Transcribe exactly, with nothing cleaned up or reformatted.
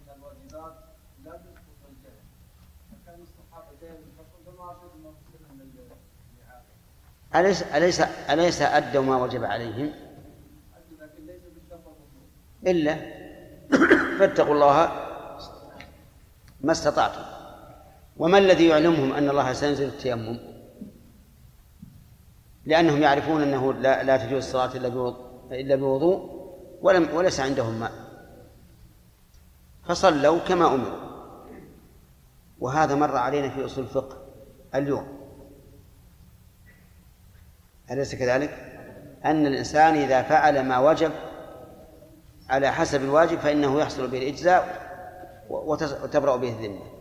الواجبات لا تسقط الجهل، فكان الصحابة دائما فقط ما أشهد ما تصير من الإعادة. أليس أليس أليس أدوا ما وجب عليهم؟ أدوا لكن ليس بالشرط إلا فاتقوا الله ما استطعتم. وما الذي يعلمهم أن الله سينزل التيمم؟ لأنهم يعرفون أنه لا, لا تجوز الصلاة إلا بوضوء ولم وليس عندهم ماء، فصلوا كما أمروا. وهذا مر علينا في أصول الفقه اليوم، أليس كذلك؟ أن الإنسان إذا فعل ما وجب على حسب الواجب فإنه يحصل به الإجزاء وتبرأ به الذمة.